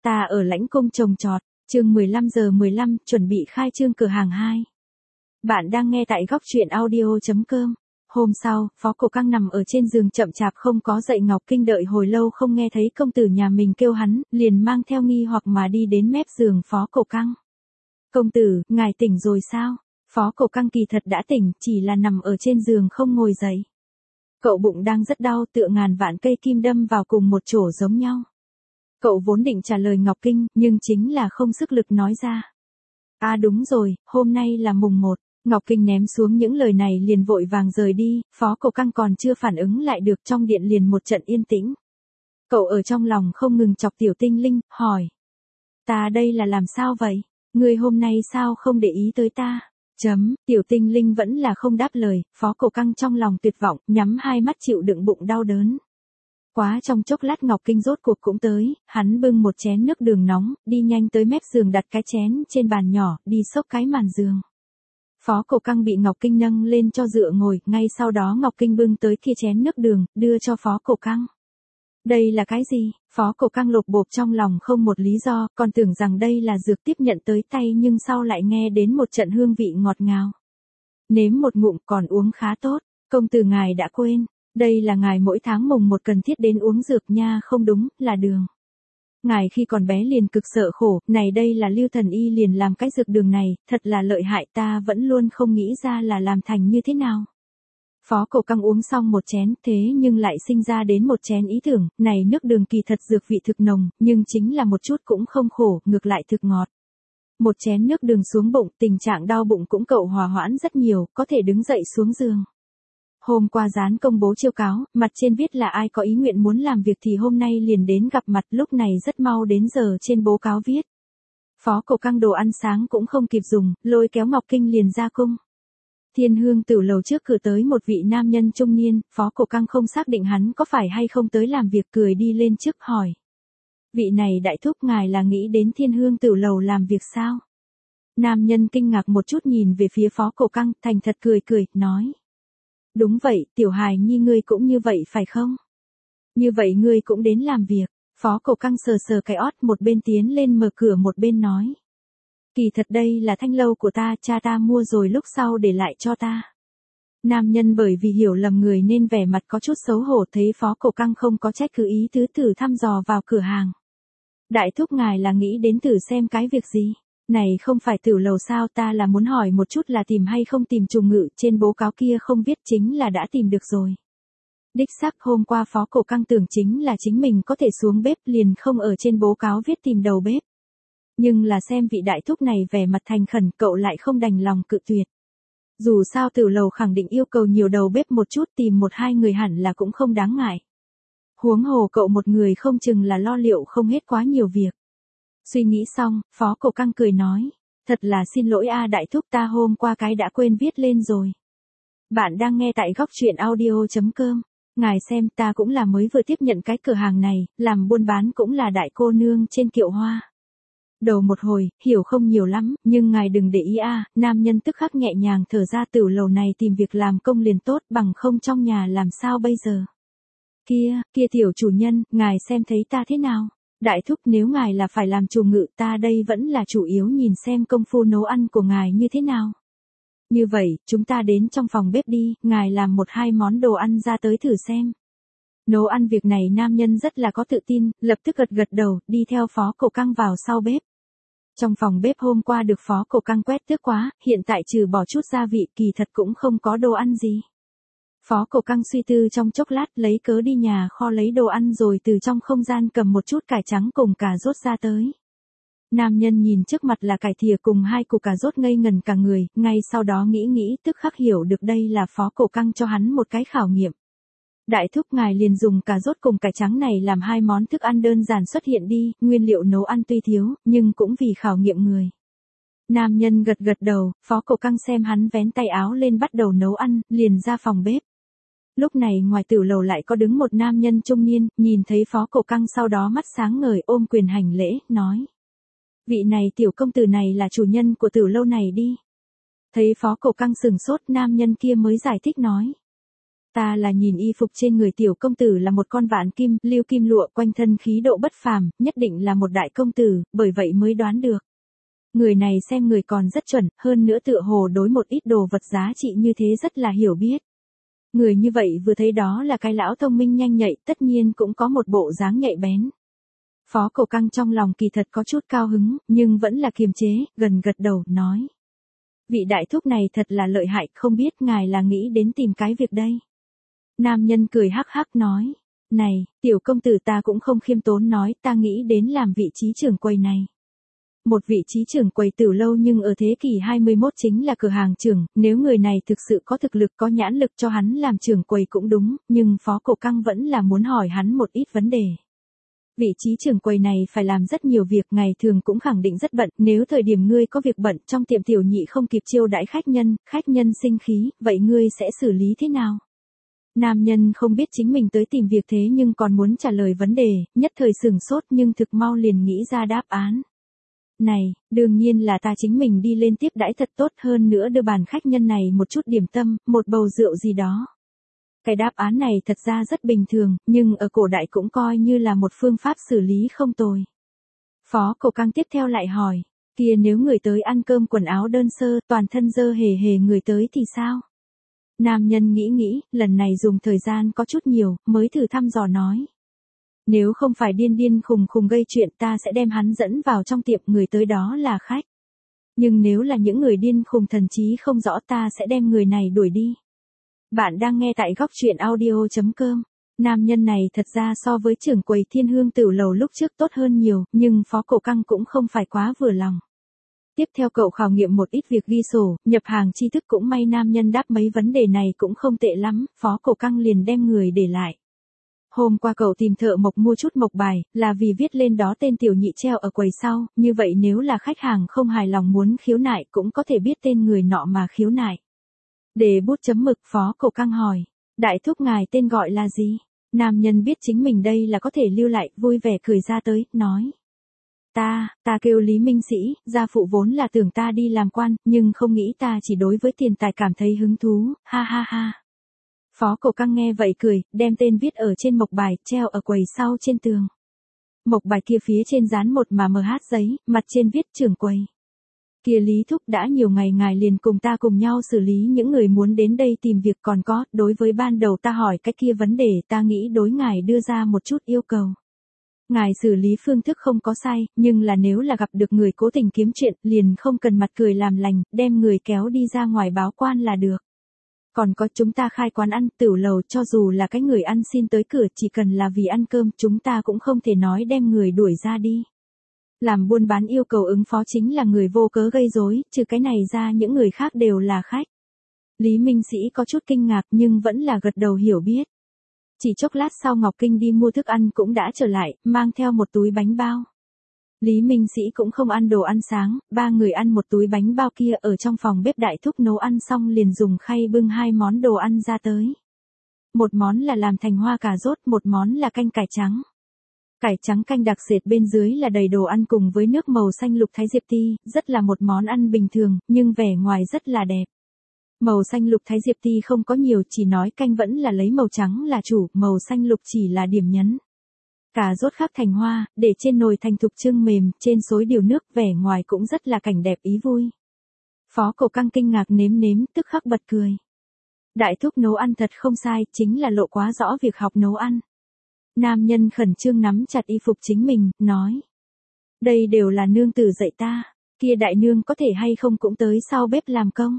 Ta ở lãnh cung trồng trọt, chương 15:15 chuẩn bị khai trương cửa hàng 2. Bạn đang nghe tại góc truyện audio.com. Hôm sau, Phó Cổ Căng nằm ở trên giường chậm chạp không có dậy. Ngọc Kinh đợi hồi lâu không nghe thấy công tử nhà mình kêu hắn, liền mang theo nghi hoặc mà đi đến mép giường Phó Cổ Căng. Công tử, ngài tỉnh rồi sao? Phó Cổ Căng kỳ thật đã tỉnh, chỉ là nằm ở trên giường không ngồi dậy. Cậu bụng đang rất đau, tựa ngàn vạn cây kim đâm vào cùng một chỗ giống nhau. Cậu vốn định trả lời Ngọc Kinh, nhưng chính là không sức lực nói ra. À đúng rồi, hôm nay là mùng 1. Ngọc Kinh ném xuống những lời này liền vội vàng rời đi, Phó Cổ Căng còn chưa phản ứng lại được, trong điện liền một trận yên tĩnh. Cậu ở trong lòng không ngừng chọc Tiểu Tinh Linh, hỏi. Ta đây là làm sao vậy? Ngươi hôm nay sao không để ý tới ta? Tiểu Tinh Linh vẫn là không đáp lời, Phó Cổ Căng trong lòng tuyệt vọng, nhắm hai mắt chịu đựng bụng đau đớn. Quá trong chốc lát Ngọc Kinh rốt cuộc cũng tới, hắn bưng một chén nước đường nóng, đi nhanh tới mép giường đặt cái chén trên bàn nhỏ, đi xốc cái màn giường. Phó Cổ Căng bị Ngọc Kinh nâng lên cho dựa ngồi, ngay sau đó Ngọc Kinh bưng tới kia chén nước đường, đưa cho Phó Cổ Căng. Đây là cái gì? Phó Cổ Căng lột bộp trong lòng không một lý do, còn tưởng rằng đây là dược tiếp nhận tới tay, nhưng sau lại nghe đến một trận hương vị ngọt ngào. Nếm một ngụm còn uống khá tốt, công tử ngài đã quên. Đây là ngài mỗi tháng mùng 1 cần thiết đến uống dược nha. Không đúng, là đường. Ngài khi còn bé liền cực sợ khổ, này đây là Lưu Thần Y liền làm cái dược đường này, thật là lợi hại, ta vẫn luôn không nghĩ ra là làm thành như thế nào. Phó Cổ Căng uống xong một chén, thế nhưng lại sinh ra đến một chén ý tưởng, này nước đường kỳ thật dược vị thực nồng, nhưng chính là một chút cũng không khổ, ngược lại thực ngọt. Một chén nước đường xuống bụng, tình trạng đau bụng cũng cậu hòa hoãn rất nhiều, có thể đứng dậy xuống giường. Hôm qua dán công bố chiêu cáo, mặt trên viết là ai có ý nguyện muốn làm việc thì hôm nay liền đến gặp mặt, lúc này rất mau đến giờ trên bố cáo viết. Phó Cổ Căng đồ ăn sáng cũng không kịp dùng, lôi kéo Ngọc Kinh liền ra cung. Thiên Hương Tửu lầu trước cửa tới một vị nam nhân trung niên, Phó Cổ Căng không xác định hắn có phải hay không tới làm việc, cười đi lên trước hỏi. Vị này đại thúc, ngài là nghĩ đến Thiên Hương Tửu lầu làm việc sao? Nam nhân kinh ngạc một chút nhìn về phía Phó Cổ Căng, thành thật cười, nói. Đúng vậy, tiểu hài nhi ngươi cũng như vậy phải không? Như vậy ngươi cũng đến làm việc. Phó Cổ Căng sờ sờ cái ót, một bên tiến lên mở cửa một bên nói. Kỳ thật đây là thanh lâu của ta, cha ta mua rồi lúc sau để lại cho ta. Nam nhân bởi vì hiểu lầm người nên vẻ mặt có chút xấu hổ, thấy Phó Cổ Căng không có trách cứ ý tứ, thử thăm dò vào cửa hàng. Đại thúc ngài là nghĩ đến thử xem cái việc gì? Này không phải Tửu lầu sao, ta là muốn hỏi một chút là tìm hay không tìm trùng ngự, trên bố cáo kia không viết, chính là đã tìm được rồi. Đích xác hôm qua Phó Cổ Căng tưởng chính là chính mình có thể xuống bếp, liền không ở trên bố cáo viết tìm đầu bếp. Nhưng là xem vị đại thúc này vẻ mặt thành khẩn, cậu lại không đành lòng cự tuyệt. Dù sao Tửu lầu khẳng định yêu cầu nhiều đầu bếp một chút, tìm một hai người hẳn là cũng không đáng ngại. Huống hồ cậu một người không chừng là lo liệu không hết quá nhiều việc. Suy nghĩ xong, Phó Cổ Căng cười nói. Thật là xin lỗi a đại thúc, ta hôm qua cái đã quên viết lên rồi. Bạn đang nghe tại góc truyện audio.com. Ngài xem, ta cũng là mới vừa tiếp nhận cái cửa hàng này, làm buôn bán cũng là đại cô nương trên kiệu hoa. Đầu một hồi, hiểu không nhiều lắm, nhưng ngài đừng để ý a. Nam nhân tức khắc nhẹ nhàng thở ra, Tửu lầu này tìm việc làm công liền tốt, bằng không trong nhà làm sao bây giờ. Kia tiểu chủ nhân, ngài xem thấy ta thế nào? Đại thúc, nếu ngài là phải làm chủ ngự, ta đây vẫn là chủ yếu nhìn xem công phu nấu ăn của ngài như thế nào. Như vậy, chúng ta đến trong phòng bếp đi, ngài làm một hai món đồ ăn ra tới thử xem. Nấu ăn việc này nam nhân rất là có tự tin, lập tức gật đầu, đi theo Phó Cổ Căng vào sau bếp. Trong phòng bếp hôm qua được Phó Cổ Căng quét tước quá, hiện tại trừ bỏ chút gia vị kỳ thật cũng không có đồ ăn gì. Phó Cổ Căng suy tư trong chốc lát, lấy cớ đi nhà kho lấy đồ ăn rồi từ trong không gian cầm một chút cải trắng cùng cà rốt ra tới. Nam nhân nhìn trước mặt là cải thìa cùng hai củ cà rốt ngây ngần cả người, ngay sau đó nghĩ tức khắc hiểu được đây là Phó Cổ Căng cho hắn một cái khảo nghiệm. Đại thúc ngài liền dùng cà rốt cùng cải trắng này làm hai món thức ăn đơn giản xuất hiện đi, nguyên liệu nấu ăn tuy thiếu, nhưng cũng vì khảo nghiệm người. Nam nhân gật đầu, Phó Cổ Căng xem hắn vén tay áo lên bắt đầu nấu ăn, liền ra phòng bếp. Lúc này ngoài Tửu lầu lại có đứng một nam nhân trung niên, nhìn thấy Phó Cổ Căng sau đó mắt sáng ngời ôm quyền hành lễ, nói. Vị này tiểu công tử này là chủ nhân của Tửu lâu này đi. Thấy Phó Cổ Căng sừng sốt, nam nhân kia mới giải thích nói. Ta là nhìn y phục trên người tiểu công tử là một con vạn kim, lưu kim lụa, quanh thân khí độ bất phàm, nhất định là một đại công tử, bởi vậy mới đoán được. Người này xem người còn rất chuẩn, hơn nữa tựa hồ đối một ít đồ vật giá trị như thế rất là hiểu biết. Người như vậy vừa thấy đó là cái lão thông minh nhanh nhạy, tất nhiên cũng có một bộ dáng nhạy bén. Phó Cổ Căng trong lòng kỳ thật có chút cao hứng, nhưng vẫn là kiềm chế, gần gật đầu, nói. Vị đại thúc này thật là lợi hại, không biết ngài là nghĩ đến tìm cái việc đây. Nam nhân cười hắc hắc nói. Này, tiểu công tử, ta cũng không khiêm tốn nói, ta nghĩ đến làm vị trí trưởng quầy này. Một vị trí trưởng quầy từ lâu nhưng ở thế kỷ 21 chính là cửa hàng trưởng, nếu người này thực sự có thực lực có nhãn lực cho hắn làm trưởng quầy cũng đúng, nhưng Phó Cổ Căng vẫn là muốn hỏi hắn một ít vấn đề. Vị trí trưởng quầy này phải làm rất nhiều việc, ngày thường cũng khẳng định rất bận, nếu thời điểm ngươi có việc bận trong tiệm tiểu nhị không kịp chiêu đãi khách nhân sinh khí, vậy ngươi sẽ xử lý thế nào? Nam nhân không biết chính mình tới tìm việc thế nhưng còn muốn trả lời vấn đề, nhất thời sửng sốt nhưng thực mau liền nghĩ ra đáp án. Này, đương nhiên là ta chính mình đi lên tiếp đãi thật tốt, hơn nữa đưa bàn khách nhân này một chút điểm tâm, một bầu rượu gì đó. Cái đáp án này thật ra rất bình thường, nhưng ở cổ đại cũng coi như là một phương pháp xử lý không tồi. Phó Cổ Căng tiếp theo lại hỏi, kia nếu người tới ăn cơm quần áo đơn sơ, toàn thân dơ hề hề người tới thì sao? Nam nhân nghĩ, lần này dùng thời gian có chút nhiều, mới thử thăm dò nói. Nếu không phải điên khùng gây chuyện, ta sẽ đem hắn dẫn vào trong tiệm, người tới đó là khách. Nhưng nếu là những người điên khùng thần trí không rõ, ta sẽ đem người này đuổi đi. Bạn đang nghe tại góc truyện audio.com. Nam nhân này thật ra so với trưởng quầy Thiên Hương Tửu Lầu lúc trước tốt hơn nhiều, nhưng Phó Cổ Căng cũng không phải quá vừa lòng. Tiếp theo cậu khảo nghiệm một ít việc ghi sổ, nhập hàng tri thức, cũng may nam nhân đáp mấy vấn đề này cũng không tệ lắm, Phó Cổ Căng liền đem người để lại. Hôm qua cậu tìm thợ mộc mua chút mộc bài, là vì viết lên đó tên tiểu nhị treo ở quầy sau, như vậy nếu là khách hàng không hài lòng muốn khiếu nại cũng có thể biết tên người nọ mà khiếu nại. Để bút chấm mực, Phó Cổ Căng hỏi, đại thúc ngài tên gọi là gì? Nam nhân biết chính mình đây là có thể lưu lại, vui vẻ cười ra tới, nói. Ta kêu Lý Minh Sĩ, gia phụ vốn là tưởng ta đi làm quan, nhưng không nghĩ ta chỉ đối với tiền tài cảm thấy hứng thú, ha ha ha. Phó Cổ Căng nghe vậy cười, đem tên viết ở trên mộc bài, treo ở quầy sau trên tường. Mộc bài kia phía trên dán một mà MH giấy, mặt trên viết trưởng quầy. Kia Lý thúc, đã nhiều ngày ngài liền cùng ta cùng nhau xử lý những người muốn đến đây tìm việc, còn có, đối với ban đầu ta hỏi cái kia vấn đề, ta nghĩ đối ngài đưa ra một chút yêu cầu. Ngài xử lý phương thức không có sai, nhưng là nếu là gặp được người cố tình kiếm chuyện, liền không cần mặt cười làm lành, đem người kéo đi ra ngoài báo quan là được. Còn có, chúng ta khai quán ăn, tửu lầu, cho dù là cái người ăn xin tới cửa, chỉ cần là vì ăn cơm, chúng ta cũng không thể nói đem người đuổi ra đi. Làm buôn bán yêu cầu ứng phó chính là người vô cớ gây rối, trừ cái này ra những người khác đều là khách. Lý Minh Sĩ có chút kinh ngạc nhưng vẫn là gật đầu hiểu biết. Chỉ chốc lát sau Ngọc Kinh đi mua thức ăn cũng đã trở lại, mang theo một túi bánh bao. Lý Minh Sĩ cũng không ăn đồ ăn sáng, ba người ăn một túi bánh bao kia ở trong phòng bếp đại thúc nấu ăn xong liền dùng khay bưng hai món đồ ăn ra tới. Một món là làm thành hoa cà rốt, một món là canh cải trắng. Cải trắng canh đặc sệt bên dưới là đầy đồ ăn cùng với nước màu xanh lục thái diệp ti, rất là một món ăn bình thường, nhưng vẻ ngoài rất là đẹp. Màu xanh lục thái diệp ti không có nhiều, chỉ nói canh vẫn là lấy màu trắng là chủ, màu xanh lục chỉ là điểm nhấn. Cà rốt khắc thành hoa, để trên nồi thành thục trưng mềm, trên xối điều nước, vẻ ngoài cũng rất là cảnh đẹp ý vui. Phó Cổ Căng kinh ngạc nếm, tức khắc bật cười. Đại thúc nấu ăn thật không sai, chính là lộ quá rõ việc học nấu ăn. Nam nhân khẩn trương nắm chặt y phục chính mình, nói. Đây đều là nương tử dạy ta, kia đại nương có thể hay không cũng tới sau bếp làm công.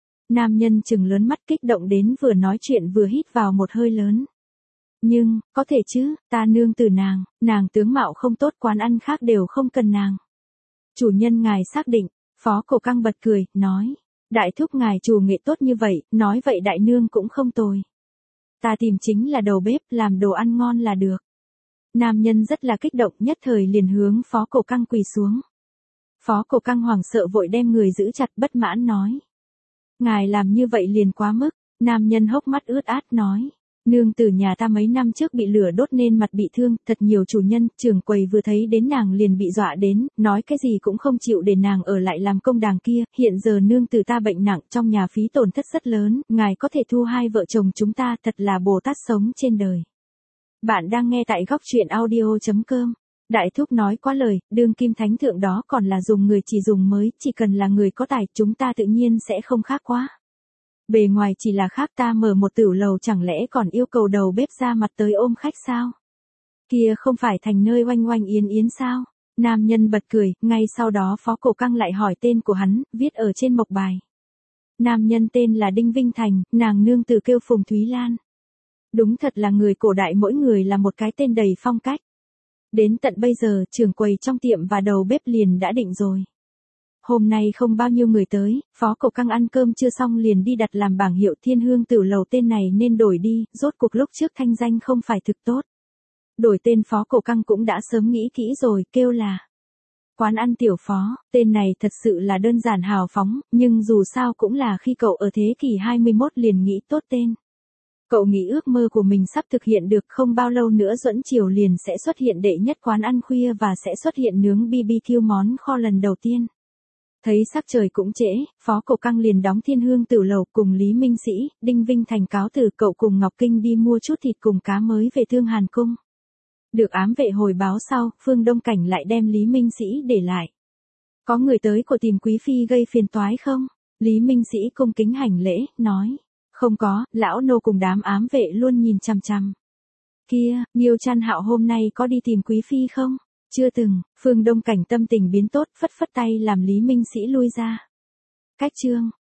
Nam nhân trừng lớn mắt kích động đến vừa nói chuyện vừa hít vào một hơi lớn. Nhưng, có thể chứ, ta nương tử nàng tướng mạo không tốt, quán ăn khác đều không cần nàng. Chủ nhân ngài xác định, Phó Cổ Căng bật cười, nói. Đại thúc ngài chủ nghệ tốt như vậy, nói vậy đại nương cũng không tồi. Ta tìm chính là đầu bếp, làm đồ ăn ngon là được. Nam nhân rất là kích động, nhất thời liền hướng Phó Cổ Căng quỳ xuống. Phó Cổ Căng hoảng sợ vội đem người giữ chặt, bất mãn nói. Ngài làm như vậy liền quá mức, nam nhân hốc mắt ướt át nói. Nương tử nhà ta mấy năm trước bị lửa đốt nên mặt bị thương, thật nhiều chủ nhân, trưởng quầy vừa thấy đến nàng liền bị dọa đến, nói cái gì cũng không chịu để nàng ở lại làm công đàng kia, hiện giờ nương tử ta bệnh nặng, trong nhà phí tổn thất rất lớn, ngài có thể thu hai vợ chồng chúng ta, thật là Bồ Tát sống trên đời. Bạn đang nghe tại góc truyện audio.com. Đại thúc nói quá lời, đương kim thánh thượng đó còn là dùng người chỉ dùng mới, chỉ cần là người có tài, chúng ta tự nhiên sẽ không khác quá. Bề ngoài chỉ là khác, ta mở một tửu lầu chẳng lẽ còn yêu cầu đầu bếp ra mặt tới ôm khách sao? Kia không phải thành nơi oanh oanh yến yến sao? Nam nhân bật cười, ngay sau đó Phó Cổ Căng lại hỏi tên của hắn, viết ở trên mộc bài. Nam nhân tên là Đinh Vinh Thành, nàng nương tử kêu Phùng Thúy Lan. Đúng thật là người cổ đại mỗi người là một cái tên đầy phong cách. Đến tận bây giờ, trưởng quầy trong tiệm và đầu bếp liền đã định rồi. Hôm nay không bao nhiêu người tới, Phó Cổ Căng ăn cơm chưa xong liền đi đặt làm bảng hiệu Thiên Hương Tửu Lầu, tên này nên đổi đi, rốt cuộc lúc trước thanh danh không phải thực tốt. Đổi tên Phó Cổ Căng cũng đã sớm nghĩ kỹ rồi, kêu là Quán ăn Tiểu Phó, tên này thật sự là đơn giản hào phóng, nhưng dù sao cũng là khi cậu ở thế kỷ 21 liền nghĩ tốt tên. Cậu nghĩ ước mơ của mình sắp thực hiện được, không bao lâu nữa Duẫn Triều liền sẽ xuất hiện đệ nhất quán ăn khuya và sẽ xuất hiện nướng BBQ món kho lần đầu tiên. Thấy sắc trời cũng trễ, Phó Cổ Căng liền đóng Thiên Hương Tửu Lầu cùng Lý Minh Sĩ, Đinh Vinh Thành cáo từ, cậu cùng Ngọc Kinh đi mua chút thịt cùng cá mới về Thương Hàn Cung. Được ám vệ hồi báo sau, Phương Đông Cảnh lại đem Lý Minh Sĩ để lại. Có người tới của tìm quý phi gây phiền toái không? Lý Minh Sĩ cung kính hành lễ, nói. Không có, lão nô cùng đám ám vệ luôn nhìn chằm chằm. Kia, Nghiêu Trăn Hạo hôm nay có đi tìm quý phi không? Chưa từng. Phương Đông Cảnh tâm tình biến tốt, phất phất tay làm Lý Minh Sĩ lui ra. Cách chương.